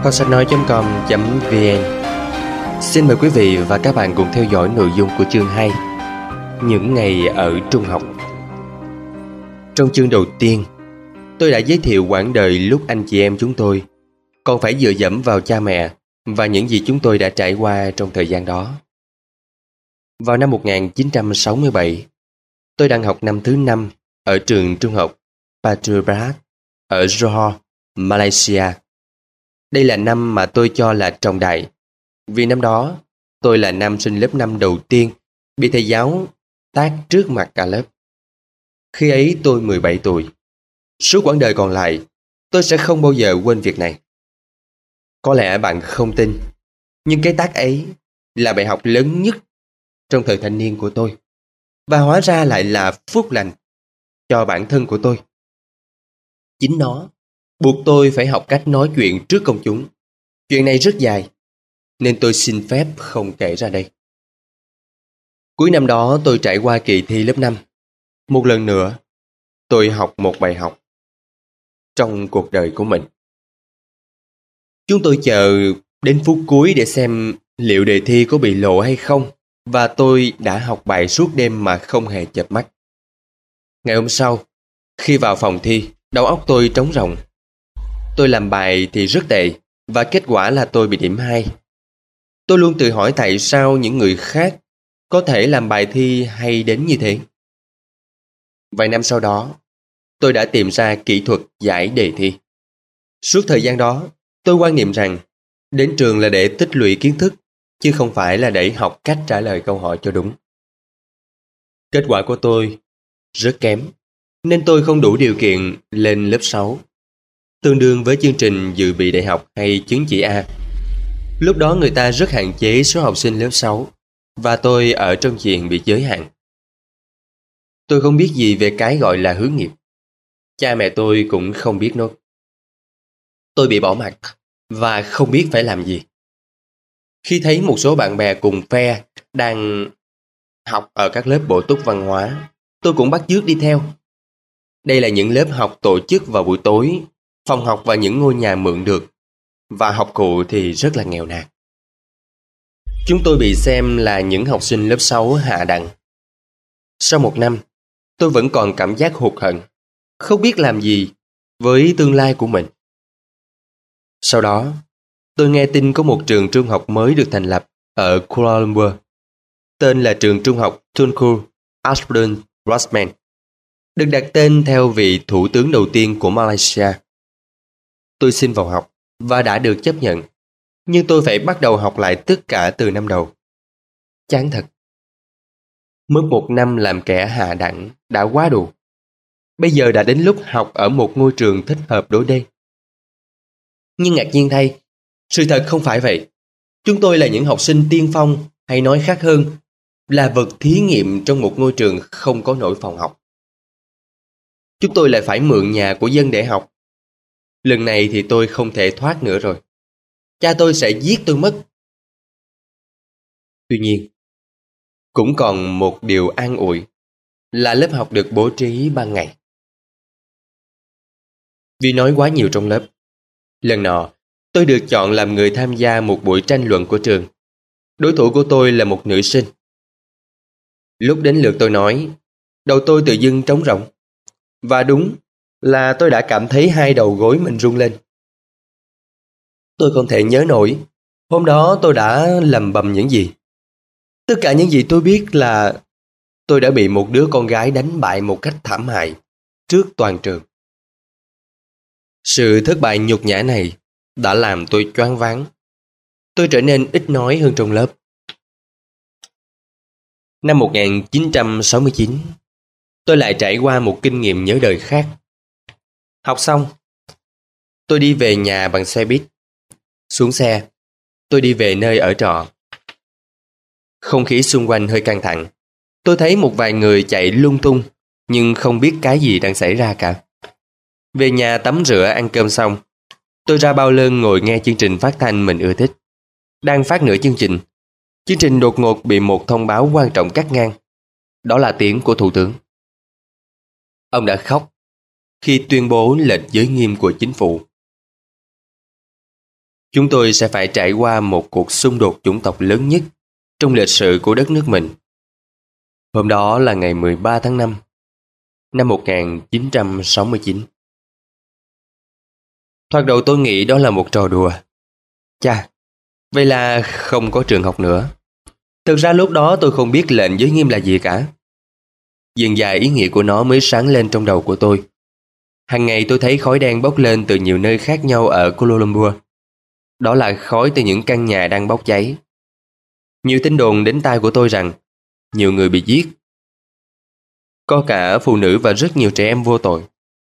Kho sách nói.com.vn. Xin mời quý vị và các bạn cùng theo dõi nội dung của chương 2, những ngày ở trung học. Trong chương đầu tiên, tôi đã giới thiệu quãng đời lúc anh chị em chúng tôi còn phải dựa dẫm vào cha mẹ và những gì chúng tôi đã trải qua trong thời gian đó. Vào năm 1967, tôi đang học năm thứ 5 ở trường trung học Batu Barat ở Johor, Malaysia. Đây là năm mà tôi cho là trọng đại, vì năm đó tôi là nam sinh lớp 5 đầu tiên bị thầy giáo tát trước mặt cả lớp. Khi ấy tôi 17 tuổi. Suốt quãng đời còn lại, tôi sẽ không bao giờ quên việc này. Có lẽ bạn không tin, nhưng cái tát ấy là bài học lớn nhất trong thời thanh niên của tôi, và hóa ra lại là phúc lành cho bản thân của tôi. Chính nó buộc tôi phải học cách nói chuyện trước công chúng. Chuyện này rất dài, nên tôi xin phép không kể ra đây. Cuối năm đó tôi trải qua kỳ thi lớp 5. Một lần nữa, tôi học một bài học trong cuộc đời của mình. Chúng tôi chờ đến phút cuối để xem liệu đề thi có bị lộ hay không, và tôi đã học bài suốt đêm mà không hề chợp mắt. Ngày hôm sau, khi vào phòng thi, đầu óc tôi trống rỗng. Tôi làm bài thì rất tệ, và kết quả là tôi bị điểm 2. Tôi luôn tự hỏi tại sao những người khác có thể làm bài thi hay đến như thế. Vài năm sau đó, tôi đã tìm ra kỹ thuật giải đề thi. Suốt thời gian đó, tôi quan niệm rằng đến trường là để tích lũy kiến thức, chứ không phải là để học cách trả lời câu hỏi cho đúng. Kết quả của tôi rất kém, nên tôi không đủ điều kiện lên lớp 6, tương đương với chương trình dự bị đại học hay chứng chỉ A. Lúc đó người ta rất hạn chế số học sinh lớp 6, và tôi ở trong diện bị giới hạn. Tôi không biết gì về cái gọi là hướng nghiệp. Cha mẹ tôi cũng không biết nốt. Tôi bị bỏ mặc và không biết phải làm gì. Khi thấy một số bạn bè cùng phe đang học ở các lớp bổ túc văn hóa, tôi cũng bắt chước đi theo. Đây là những lớp học tổ chức vào buổi tối, phòng học và những ngôi nhà mượn được, và học cụ thì rất là nghèo nàn. Chúng tôi bị xem là những học sinh lớp 6 hạ đẳng. Sau một năm, tôi vẫn còn cảm giác hụt hẫng, không biết làm gì với tương lai của mình. Sau đó, tôi nghe tin có một trường trung học mới được thành lập ở Kuala Lumpur. Tên là trường trung học Tunku Abdul Rahman, được đặt tên theo vị thủ tướng đầu tiên của Malaysia. Tôi xin vào học và đã được chấp nhận, nhưng tôi phải bắt đầu học lại tất cả từ năm đầu. Chán thật. Mất một năm làm kẻ hạ đẳng đã quá đủ. Bây giờ đã đến lúc học ở một ngôi trường thích hợp đối đây. Nhưng ngạc nhiên thay, sự thật không phải vậy. Chúng tôi là những học sinh tiên phong, hay nói khác hơn, là vật thí nghiệm trong một ngôi trường không có nổi phòng học. Chúng tôi lại phải mượn nhà của dân để học. Lần này thì tôi không thể thoát nữa rồi. Cha tôi sẽ giết tôi mất. Tuy nhiên, cũng còn một điều an ủi là lớp học được bố trí ban ngày. Vì nói quá nhiều trong lớp, lần nọ tôi được chọn làm người tham gia một buổi tranh luận của trường. Đối thủ của tôi là một nữ sinh. Lúc đến lượt tôi nói, đầu tôi tự dưng trống rỗng. Và đúng là tôi đã cảm thấy hai đầu gối mình rung lên. Tôi không thể nhớ nổi hôm đó tôi đã lầm bầm những gì. Tất cả những gì tôi biết là tôi đã bị một đứa con gái đánh bại một cách thảm hại trước toàn trường. Sự thất bại nhục nhã này đã làm tôi choáng váng. Tôi trở nên ít nói hơn trong lớp. Năm 1969, tôi lại trải qua một kinh nghiệm nhớ đời khác. Học xong, tôi đi về nhà bằng xe buýt. Xuống xe, tôi đi về nơi ở trọ. Không khí xung quanh hơi căng thẳng. Tôi thấy một vài người chạy lung tung, nhưng không biết cái gì đang xảy ra cả. Về nhà tắm rửa ăn cơm xong, tôi ra bao lơn ngồi nghe chương trình phát thanh mình ưa thích. Đang phát nửa chương trình đột ngột bị một thông báo quan trọng cắt ngang. Đó là tiếng của thủ tướng. Ông đã khóc khi tuyên bố lệnh giới nghiêm của chính phủ. Chúng tôi sẽ phải trải qua một cuộc xung đột chủng tộc lớn nhất trong lịch sử của đất nước mình. Hôm đó là ngày 13 tháng 5, năm 1969. Thoạt đầu tôi nghĩ đó là một trò đùa. Chà, vậy là không có trường học nữa. Thực ra lúc đó tôi không biết lệnh giới nghiêm là gì cả. Dần dài ý nghĩa của nó mới sáng lên trong đầu của tôi. Hàng ngày tôi thấy khói đen bốc lên từ nhiều nơi khác nhau ở Kuala Lumpur. Đó là khói từ những căn nhà đang bốc cháy. Nhiều tin đồn đến tai của tôi rằng nhiều người bị giết. Có cả phụ nữ và rất nhiều trẻ em vô tội.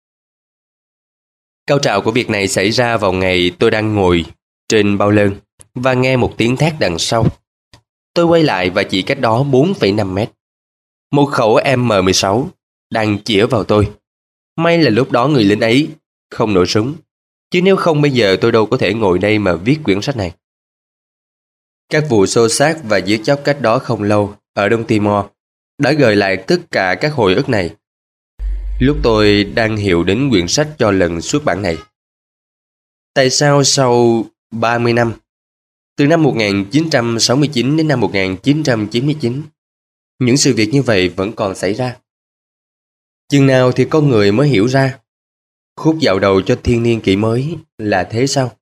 Cao trào của việc này xảy ra vào ngày tôi đang ngồi trên bao lơn và nghe một tiếng thét đằng sau. Tôi quay lại và chỉ cách đó 4,5 mét. Một khẩu M16 đang chĩa vào tôi. May là lúc đó người lính ấy không nổ súng, chứ nếu không bây giờ tôi đâu có thể ngồi đây mà viết quyển sách này. Các vụ xô xát và giết chóc cách đó không lâu ở Đông Timor đã gợi lại tất cả các hồi ức này lúc tôi đang hiệu đến quyển sách cho lần xuất bản này. Tại sao sau 30 năm, từ năm 1969 đến năm 1999, những sự việc như vậy vẫn còn xảy ra? Chừng nào thì con người mới hiểu ra khúc dạo đầu cho thiên niên kỷ mới là thế sao?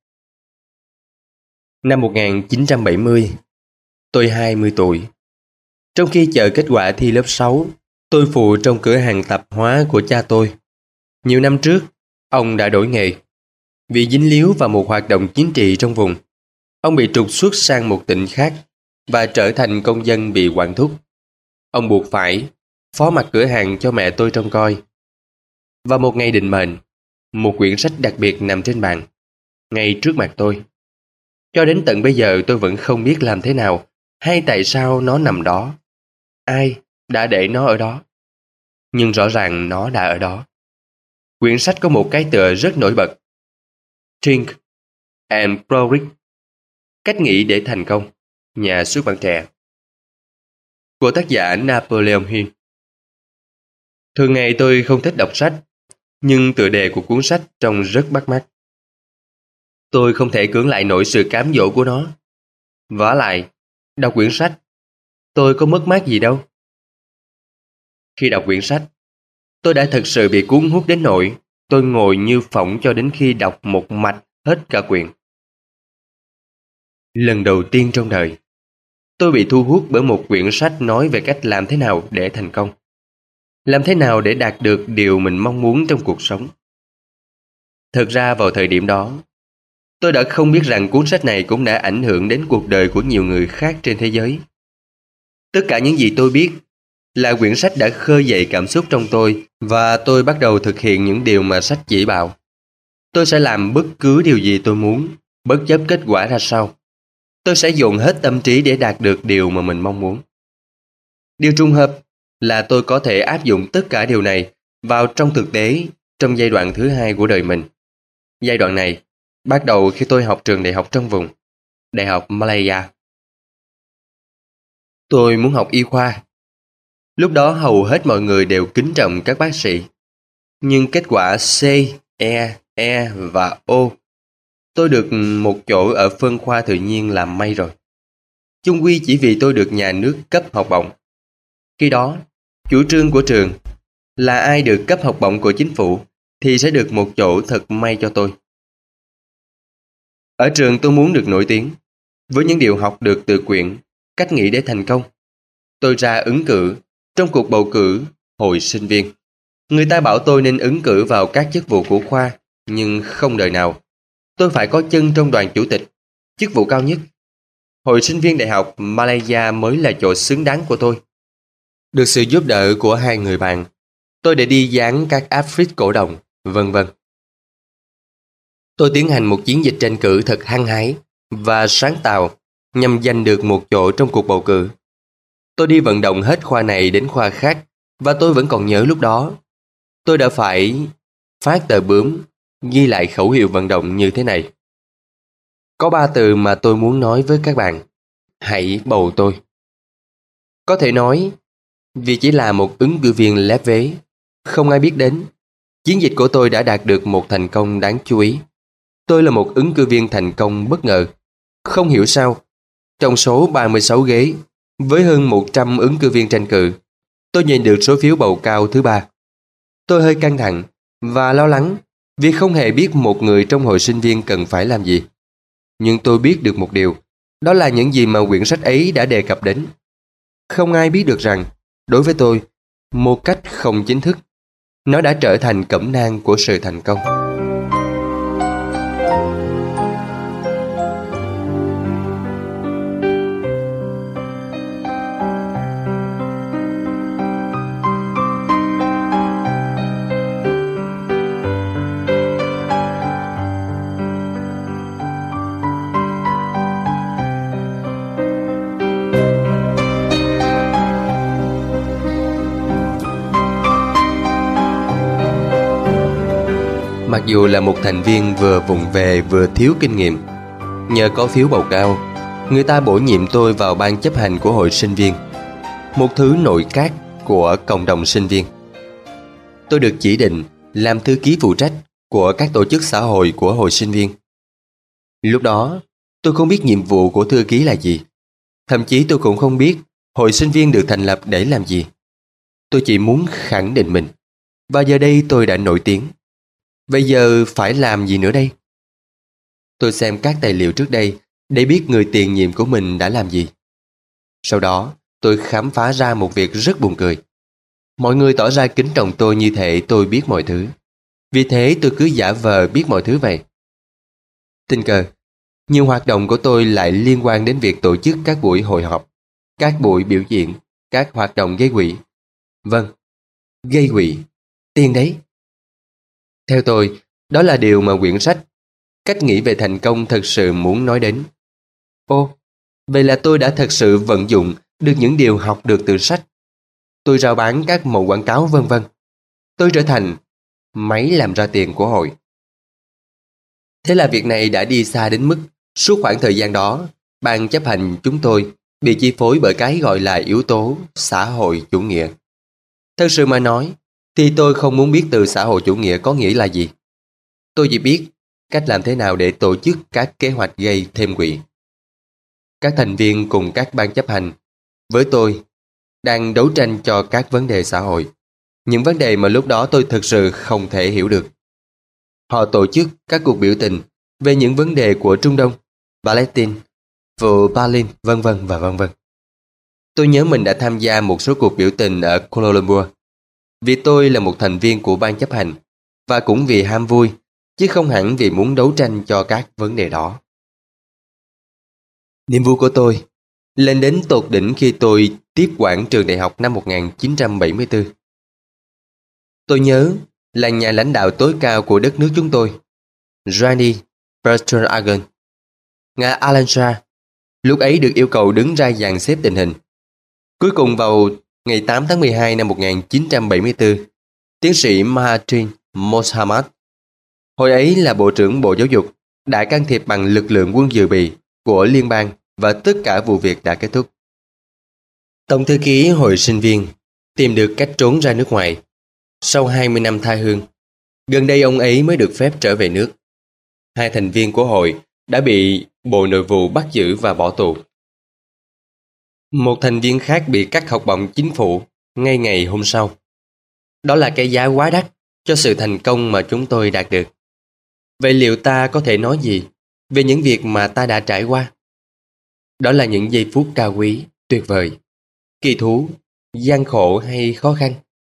Năm 1970, tôi 20 tuổi. Trong khi chờ kết quả thi lớp 6, tôi phụ trong cửa hàng tạp hóa của cha tôi. Nhiều năm trước, ông đã đổi nghề. Vì dính líu vào một hoạt động chính trị trong vùng, ông bị trục xuất sang một tỉnh khác và trở thành công dân bị quản thúc. Ông buộc phải phó mặc cửa hàng cho mẹ tôi trông coi. Và một ngày định mệnh, một quyển sách đặc biệt nằm trên bàn, ngay trước mặt tôi. Cho đến tận bây giờ tôi vẫn không biết làm thế nào hay tại sao nó nằm đó. Ai đã để nó ở đó? Nhưng rõ ràng nó đã ở đó. Quyển sách có một cái tựa rất nổi bật: Think and Grow Rich, cách nghĩ để thành công, nhà xuất bản trẻ, của tác giả Napoleon Hill. Thường ngày tôi không thích đọc sách, nhưng tựa đề của cuốn sách trông rất bắt mắt. Tôi không thể cưỡng lại nổi sự cám dỗ của nó. Vả lại, đọc quyển sách, tôi có mất mát gì đâu. Khi đọc quyển sách, tôi đã thực sự bị cuốn hút đến nỗi tôi ngồi như phỏng cho đến khi đọc một mạch hết cả quyển. Lần đầu tiên trong đời, tôi bị thu hút bởi một quyển sách nói về cách làm thế nào để thành công. Làm thế nào để đạt được điều mình mong muốn trong cuộc sống. Thực ra vào thời điểm đó, tôi đã không biết rằng cuốn sách này cũng đã ảnh hưởng đến cuộc đời của nhiều người khác trên thế giới. Tất cả những gì tôi biết là quyển sách đã khơi dậy cảm xúc trong tôi và tôi bắt đầu thực hiện những điều mà sách chỉ bảo. Tôi sẽ làm bất cứ điều gì tôi muốn, bất chấp kết quả ra sao. Tôi sẽ dồn hết tâm trí để đạt được điều mà mình mong muốn. Điều trùng hợp là tôi có thể áp dụng tất cả điều này vào trong thực tế trong giai đoạn thứ hai của đời mình. Giai đoạn này bắt đầu khi tôi học trường đại học trong vùng, Đại học Malaya. Tôi muốn học y khoa. Lúc đó hầu hết mọi người đều kính trọng các bác sĩ. Nhưng kết quả C, E và O, tôi được một chỗ ở phân khoa tự nhiên là may rồi. Chung quy chỉ vì tôi được nhà nước cấp học bổng. Khi đó, chủ trương của trường là ai được cấp học bổng của chính phủ thì sẽ được một chỗ thật may cho tôi. Ở trường tôi muốn được nổi tiếng với những điều học được từ quyển Cách nghĩ để thành công. Tôi ra ứng cử trong cuộc bầu cử hồi sinh viên. Người ta bảo tôi nên ứng cử vào các chức vụ của khoa, nhưng không đời nào. Tôi phải có chân trong đoàn chủ tịch, chức vụ cao nhất. Hồi sinh viên đại học Malaya mới là chỗ xứng đáng của tôi. Được sự giúp đỡ của hai người bạn, tôi đã đi dán các áp phích cổ động, vân vân. Tôi tiến hành một chiến dịch tranh cử thật hăng hái và sáng tạo nhằm giành được một chỗ trong cuộc bầu cử. Tôi đi vận động hết khoa này đến khoa khác và tôi vẫn còn nhớ lúc đó. Tôi đã phải phát tờ bướm ghi lại khẩu hiệu vận động như thế này. Có 3 từ mà tôi muốn nói với các bạn. Hãy bầu tôi. Có thể nói, vì chỉ là một ứng cử viên lép vế, không ai biết đến, chiến dịch của tôi đã đạt được một thành công đáng chú ý. Tôi là một ứng cử viên thành công bất ngờ. Không hiểu sao, trong số 36 ghế, với hơn 100 ứng cử viên tranh cử, tôi nhận được số phiếu bầu cao thứ 3. Tôi hơi căng thẳng và lo lắng vì không hề biết một người trong hội sinh viên cần phải làm gì. Nhưng tôi biết được một điều, đó là những gì mà quyển sách ấy đã đề cập đến. Không ai biết được rằng, đối với tôi, một cách không chính thức, nó đã trở thành cẩm nang của sự thành công. Mặc dù là một thành viên vừa vụng về vừa thiếu kinh nghiệm, nhờ có phiếu bầu cao, người ta bổ nhiệm tôi vào ban chấp hành của hội sinh viên, một thứ nội các của cộng đồng sinh viên. Tôi được chỉ định làm thư ký phụ trách của các tổ chức xã hội của hội sinh viên. Lúc đó, tôi không biết nhiệm vụ của thư ký là gì. Thậm chí tôi cũng không biết hội sinh viên được thành lập để làm gì. Tôi chỉ muốn khẳng định mình. Và giờ đây tôi đã nổi tiếng. Bây giờ phải làm gì nữa đây? Tôi xem các tài liệu trước đây để biết người tiền nhiệm của mình đã làm gì. Sau đó, tôi khám phá ra một việc rất buồn cười. Mọi người tỏ ra kính trọng tôi như thể tôi biết mọi thứ. Vì thế tôi cứ giả vờ biết mọi thứ vậy. Tình cờ, nhiều hoạt động của tôi lại liên quan đến việc tổ chức các buổi hội họp, các buổi biểu diễn, các hoạt động gây quỹ. Vâng, gây quỹ, tiền đấy. Theo tôi, đó là điều mà quyển sách Cách nghĩ về thành công thật sự muốn nói đến. Ồ, vậy là tôi đã thật sự vận dụng được những điều học được từ sách. Tôi rao bán các mẫu quảng cáo vân vân. Tôi trở thành máy làm ra tiền của hội. Thế là việc này đã đi xa đến mức suốt khoảng thời gian đó, ban chấp hành chúng tôi bị chi phối bởi cái gọi là yếu tố xã hội chủ nghĩa. Thật sự mà nói, thì tôi không muốn biết từ xã hội chủ nghĩa có nghĩa là gì. Tôi chỉ biết cách làm thế nào để tổ chức các kế hoạch gây thêm quỹ. Các thành viên cùng các ban chấp hành, với tôi, đang đấu tranh cho các vấn đề xã hội. Những vấn đề mà lúc đó tôi thực sự không thể hiểu được. Họ tổ chức các cuộc biểu tình về những vấn đề của Trung Đông, Palestine, vụ Berlin, vân vân và vân vân. Tôi nhớ mình đã tham gia một số cuộc biểu tình ở Kuala Lumpur, vì tôi là một thành viên của ban chấp hành, và cũng vì ham vui, chứ không hẳn vì muốn đấu tranh cho các vấn đề đó. Niềm vui của tôi lên đến tột đỉnh khi tôi tiếp quản trường đại học năm 1974. Tôi nhớ là nhà lãnh đạo tối cao của đất nước chúng tôi, Rani Bertrand, ngài Alan Shah, lúc ấy được yêu cầu đứng ra dàn xếp tình hình. Cuối cùng vào ngày 8 tháng 12 năm 1974, tiến sĩ Mahathir Mohamad, hồi ấy là Bộ trưởng Bộ Giáo dục, đã can thiệp bằng lực lượng quân dự bị của liên bang và tất cả vụ việc đã kết thúc. Tổng thư ký hội sinh viên tìm được cách trốn ra nước ngoài. Sau 20 năm tha hương, gần đây ông ấy mới được phép trở về nước. Hai thành viên của hội đã bị Bộ Nội vụ bắt giữ và bỏ tù. Một thành viên khác bị cắt học bổng chính phủ ngay ngày hôm sau. Đó là cái giá quá đắt cho sự thành công mà chúng tôi đạt được. Vậy liệu ta có thể nói gì về những việc mà ta đã trải qua? Đó là những giây phút cao quý, tuyệt vời, kỳ thú, gian khổ hay khó khăn?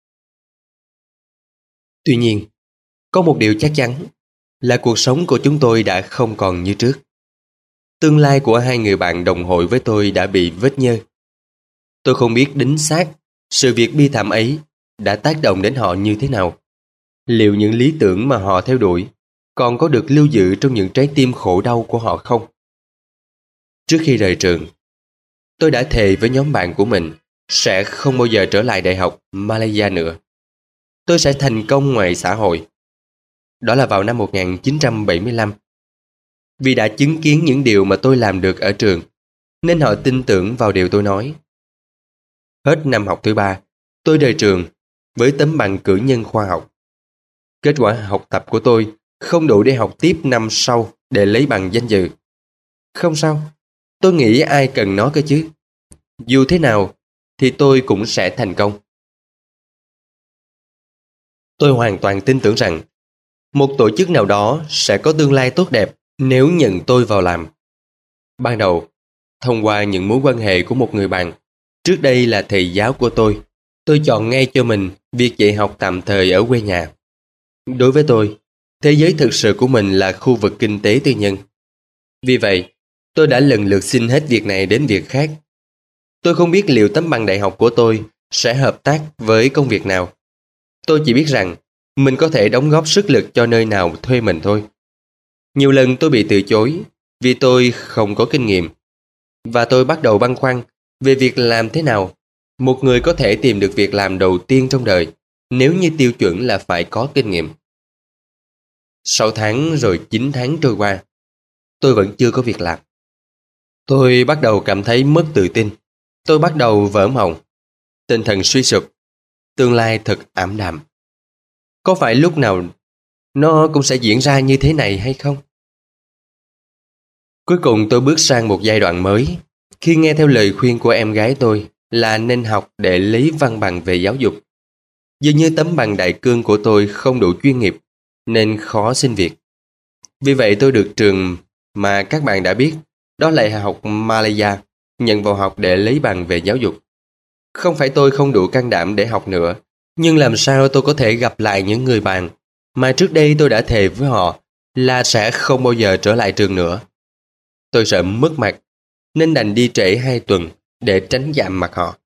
Tuy nhiên, có một điều chắc chắn là cuộc sống của chúng tôi đã không còn như trước. Tương lai của hai người bạn đồng hội với tôi đã bị vết nhơ. Tôi không biết đính xác sự việc bi thảm ấy đã tác động đến họ như thế nào. Liệu những lý tưởng mà họ theo đuổi còn có được lưu giữ trong những trái tim khổ đau của họ không? Trước khi rời trường, tôi đã thề với nhóm bạn của mình sẽ không bao giờ trở lại Đại học Malaysia nữa. Tôi sẽ thành công ngoài xã hội. Đó là vào năm 1975. Vì đã chứng kiến những điều mà tôi làm được ở trường, nên họ tin tưởng vào điều tôi nói. Hết năm học thứ 3, tôi rời trường với tấm bằng cử nhân khoa học. Kết quả học tập của tôi không đủ để học tiếp năm sau để lấy bằng danh dự. Không sao, tôi nghĩ ai cần nó cơ chứ. Dù thế nào thì tôi cũng sẽ thành công. Tôi hoàn toàn tin tưởng rằng một tổ chức nào đó sẽ có tương lai tốt đẹp nếu nhận tôi vào làm. Ban đầu, thông qua những mối quan hệ của một người bạn, trước đây là thầy giáo của tôi chọn ngay cho mình việc dạy học tạm thời ở quê nhà. Đối với tôi, thế giới thực sự của mình là khu vực kinh tế tư nhân. Vì vậy, tôi đã lần lượt xin hết việc này đến việc khác. Tôi không biết liệu tấm bằng đại học của tôi sẽ hợp tác với công việc nào. Tôi chỉ biết rằng mình có thể đóng góp sức lực cho nơi nào thuê mình thôi. Nhiều lần tôi bị từ chối vì tôi không có kinh nghiệm. Và tôi bắt đầu băn khoăn về việc làm thế nào một người có thể tìm được việc làm đầu tiên trong đời nếu như tiêu chuẩn là phải có kinh nghiệm. 6 tháng rồi 9 tháng trôi qua, tôi vẫn chưa có việc làm. Tôi bắt đầu cảm thấy mất tự tin. Tôi bắt đầu vỡ mộng. Tinh thần suy sụp. Tương lai thật ảm đạm. Có phải lúc nào nó cũng sẽ diễn ra như thế này hay không? Cuối cùng tôi bước sang một giai đoạn mới khi nghe theo lời khuyên của em gái tôi là nên học để lấy văn bằng về giáo dục. Dường như tấm bằng đại cương của tôi không đủ chuyên nghiệp nên khó xin việc. Vì vậy tôi được trường mà các bạn đã biết, đó là Đại học Malaya, nhận vào học để lấy bằng về giáo dục. Không phải tôi không đủ can đảm để học nữa, nhưng làm sao tôi có thể gặp lại những người bạn mà trước đây tôi đã thề với họ là sẽ không bao giờ trở lại trường nữa. Tôi sợ mất mặt, nên đành đi trễ 2 tuần để tránh chạm mặt họ.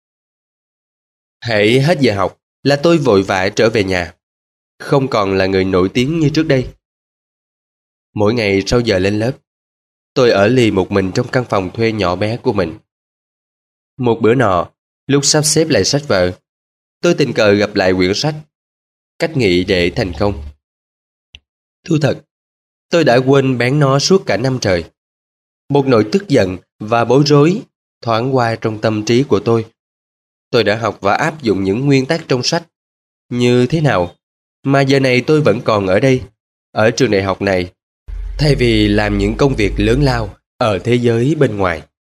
Hễ hết giờ học là tôi vội vã trở về nhà, không còn là người nổi tiếng như trước đây. Mỗi ngày sau giờ lên lớp, tôi ở lì một mình trong căn phòng thuê nhỏ bé của mình. Một bữa nọ, lúc sắp xếp lại sách vở, tôi tình cờ gặp lại quyển sách Cách nghĩ để thành công. Thú thật, tôi đã quên bán nó suốt cả năm trời. Một nỗi tức giận và bối rối thoáng qua trong tâm trí của tôi. Tôi đã học và áp dụng những nguyên tắc trong sách. Như thế nào mà giờ này tôi vẫn còn ở đây, ở trường đại học này, thay vì làm những công việc lớn lao ở thế giới bên ngoài?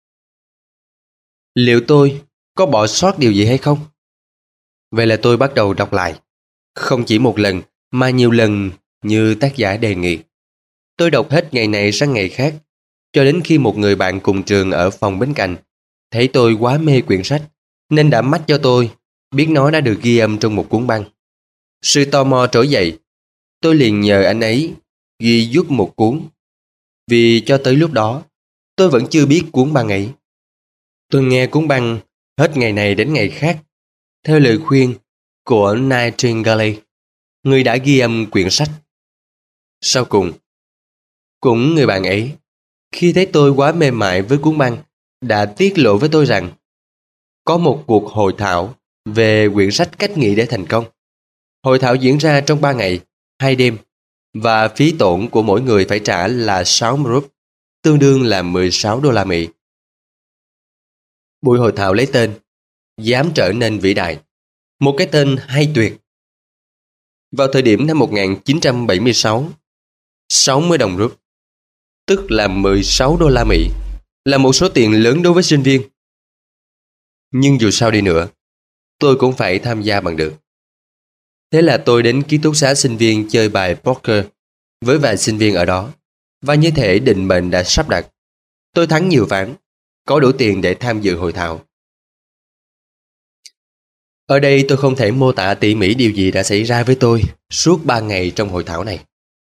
Liệu tôi có bỏ sót điều gì hay không? Vậy là tôi bắt đầu đọc lại. Không chỉ một lần mà nhiều lần như tác giả đề nghị. Tôi đọc hết ngày này sang ngày khác, cho đến khi một người bạn cùng trường ở phòng bên cạnh thấy tôi quá mê quyển sách nên đã mách cho tôi biết nó đã được ghi âm trong một cuốn băng. Sự tò mò trỗi dậy, tôi liền nhờ anh ấy ghi giúp một cuốn, vì cho tới lúc đó tôi vẫn chưa biết cuốn băng ấy. Tôi nghe cuốn băng hết ngày này đến ngày khác theo lời khuyên của Nightingale, người đã ghi âm quyển sách. Sau cùng, cũng người bạn ấy, khi thấy tôi quá mê mải với cuốn băng, đã tiết lộ với tôi rằng có một cuộc hội thảo về quyển sách Cách nghĩ để thành công. Hội thảo diễn ra trong 3 ngày, 2 đêm, và phí tổn của mỗi người phải trả là 60 rúp, tương đương là 16 đô la Mỹ. Buổi hội thảo lấy tên Dám trở nên vĩ đại, một cái tên hay tuyệt. Vào thời điểm năm 1976, 60 đồng rúp, tức là 16 đô la Mỹ, là một số tiền lớn đối với sinh viên. Nhưng dù sao đi nữa, tôi cũng phải tham gia bằng được. Thế là tôi đến ký túc xá sinh viên chơi bài poker với vài sinh viên ở đó, và như thể định mệnh đã sắp đặt. Tôi thắng nhiều ván, có đủ tiền để tham dự hội thảo. Ở đây tôi không thể mô tả tỉ mỉ điều gì đã xảy ra với tôi suốt 3 ngày trong hội thảo này.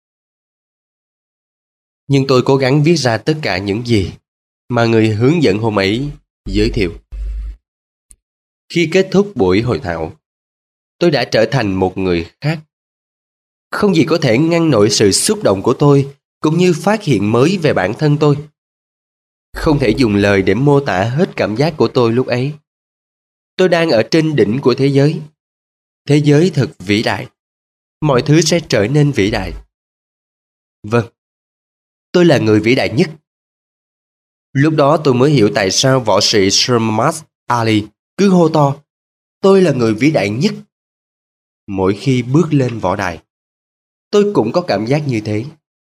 Nhưng tôi cố gắng viết ra tất cả những gì mà người hướng dẫn hôm ấy giới thiệu. Khi kết thúc buổi hội thảo, tôi đã trở thành một người khác. Không gì có thể ngăn nổi sự xúc động của tôi, cũng như phát hiện mới về bản thân tôi. Không thể dùng lời để mô tả hết cảm giác của tôi lúc ấy. Tôi đang ở trên đỉnh của thế giới. Thế giới thật vĩ đại. Mọi thứ sẽ trở nên vĩ đại. Vâng, tôi là người vĩ đại nhất. Lúc đó tôi mới hiểu tại sao võ sĩ Muhammad Ali cứ hô to, tôi là người vĩ đại nhất, mỗi khi bước lên võ đài. tôi cũng có cảm giác như thế.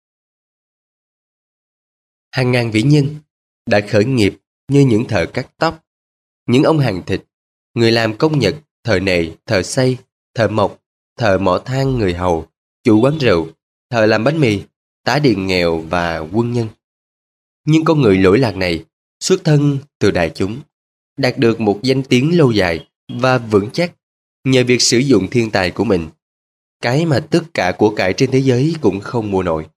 Hàng ngàn vĩ nhân đã khởi nghiệp như những thợ cắt tóc, những ông hàng thịt, người làm công nhật, thợ nề, thợ xây, thợ mộc, thợ mỏ than người hầu, chủ quán rượu, thợ làm bánh mì, tá điền nghèo và quân nhân. Nhưng con người lỗi lạc này xuất thân từ đại chúng, đạt được một danh tiếng lâu dài và vững chắc nhờ việc sử dụng thiên tài của mình, cái mà tất cả của cải trên thế giới cũng không mua nổi.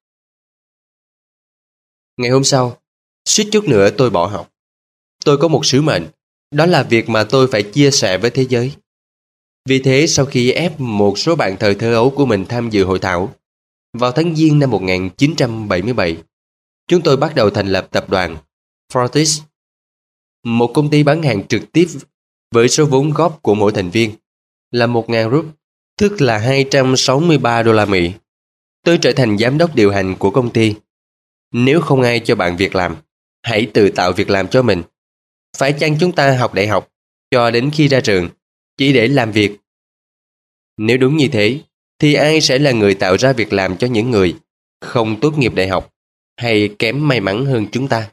Ngày hôm sau, suýt chút nữa tôi bỏ học. Tôi có một sứ mệnh, đó là việc mà tôi phải chia sẻ với thế giới. Vì thế sau khi ép một số bạn thời thơ ấu của mình tham dự hội thảo, vào tháng Giêng năm 1977, chúng tôi bắt đầu thành lập tập đoàn Fortis, một công ty bán hàng trực tiếp với số vốn góp của mỗi thành viên là 1.000 rúp, tức là 263 đô la Mỹ. Tôi trở thành giám đốc điều hành của công ty. Nếu không ai cho bạn việc làm, hãy tự tạo việc làm cho mình. Phải chăng chúng ta học đại học cho đến khi ra trường chỉ để làm việc? Nếu đúng như thế, thì ai sẽ là người tạo ra việc làm cho những người không tốt nghiệp đại học hay kém may mắn hơn chúng ta?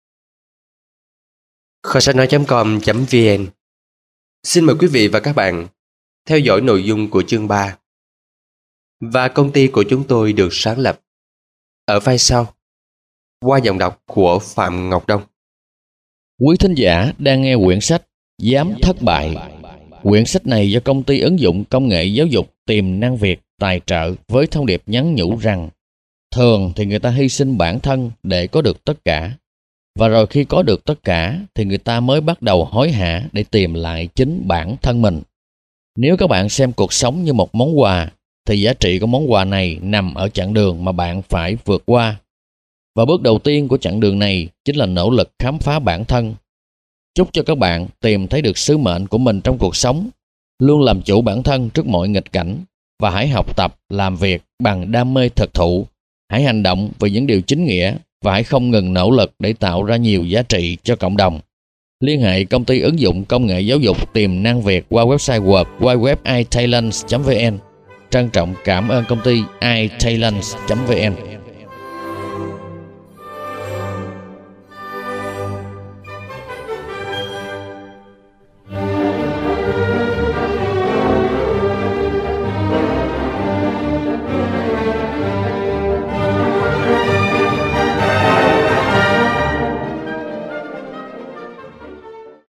Kho sách nói.com.vn xin mời quý vị và các bạn theo dõi nội dung của chương 3. Và công ty của chúng tôi được sáng lập. Ở file sau, qua giọng đọc của Phạm Ngọc Đông. Quý thính giả đang nghe quyển sách Dám Thất Bại. Quyển sách này do công ty ứng dụng công nghệ giáo dục Tiềm Năng Việt tài trợ với thông điệp nhắn nhủ rằng thường thì người ta hy sinh bản thân để có được tất cả. Và rồi khi có được tất cả thì người ta mới bắt đầu hối hả để tìm lại chính bản thân mình. Nếu các bạn xem cuộc sống như một món quà thì giá trị của món quà này nằm ở chặng đường mà bạn phải vượt qua. Và bước đầu tiên của chặng đường này chính là nỗ lực khám phá bản thân. Chúc cho các bạn tìm thấy được sứ mệnh của mình trong cuộc sống, luôn làm chủ bản thân trước mọi nghịch cảnh và hãy học tập làm việc bằng đam mê thực thụ. Hãy hành động vì những điều chính nghĩa và hãy không ngừng nỗ lực để tạo ra nhiều giá trị cho cộng đồng. Liên hệ công ty ứng dụng công nghệ giáo dục Tiềm Năng Việt qua website www.italents.vn. Trân trọng cảm ơn công ty italents.vn.